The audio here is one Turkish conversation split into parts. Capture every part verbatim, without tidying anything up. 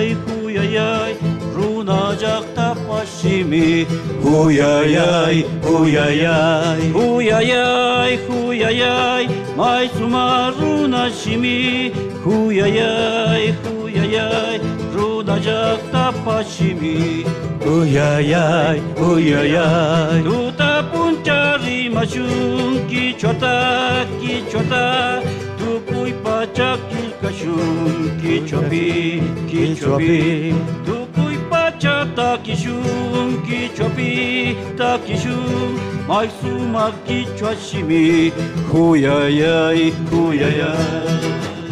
huyayay, huyayay, runacakta başimi. Huyayay, huyayay, huyayay, huyayay, maysuma runashimi. Huyayay, huyayay, runacakta başimi. Huyayay, huyayay, tuta puncari mashun, kichota, kichota, tukuy pachak kilkashun, kichopi, kichopi, tukuy pachak takishun, kichopi, takishun, maysuma kichwashimi. Huyayay, huyayay.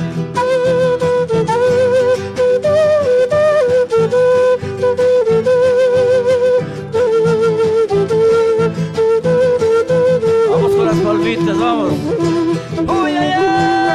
Vamos con las palmitas, vamos. ¡Uy, ay, ay!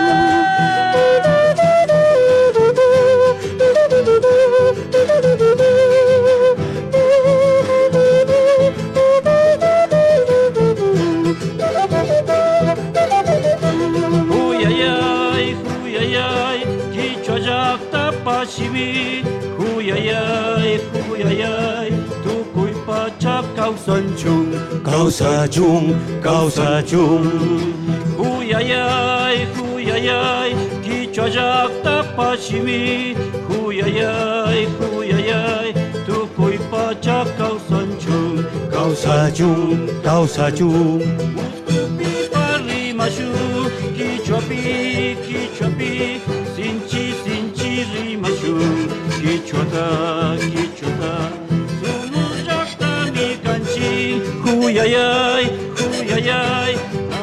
Uy, ay, ay, uy, ay, ay, kichwayakta pashimi. Uy, ay, ay, uy, ay, ay, tukuy pachak kawsanchun, kawsachun, kawsachun. Uy, ay, ay, uy, ay, ay, kichwayakta pashimi. Uy, ay, ay, uy, ay, ay, tukuy pachak kawsanchun, kawsachun, kawsachun. Muskupi parimashu, kichwapi, kichwapi, sinchi, sinchi rimashu, kichwata, kichwata, sunurjakta mi kanchi. Huyayay, huyayay,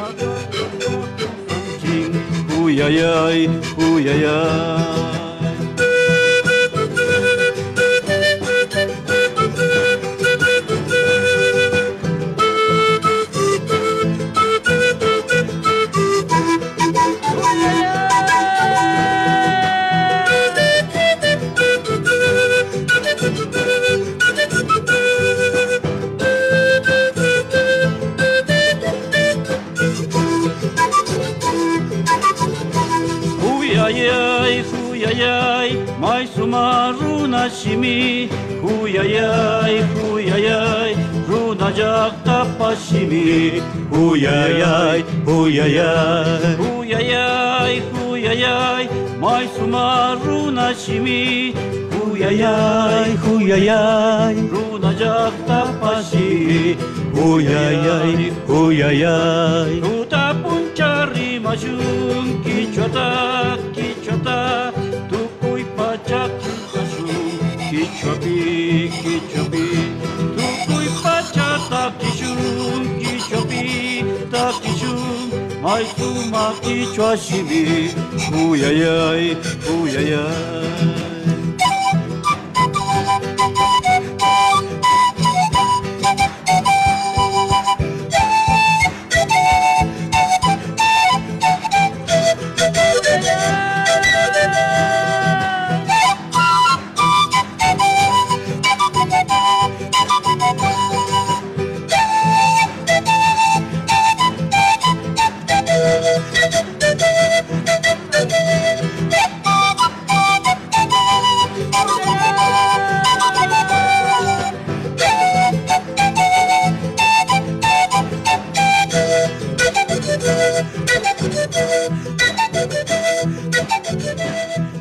huyayay, huyayay. Huyayay, huyayay, maysuma runashimi. Huyayay, huyayay, runacakta pashimi. Huyayay, huyayay, huyayay, huyayay, maysuma runashimi. Huyayay, huyayay, runacakta pashimi. Huyayay, huyayay, tuta puncari mashun, kichwata, kichwata, tukuy pachak kilkashun, kichwapi, kichwapi, tukuy pachak takishun, kichwapi, takishun, maysuma kichwashimi. Huyayay, huyayay. Thank you.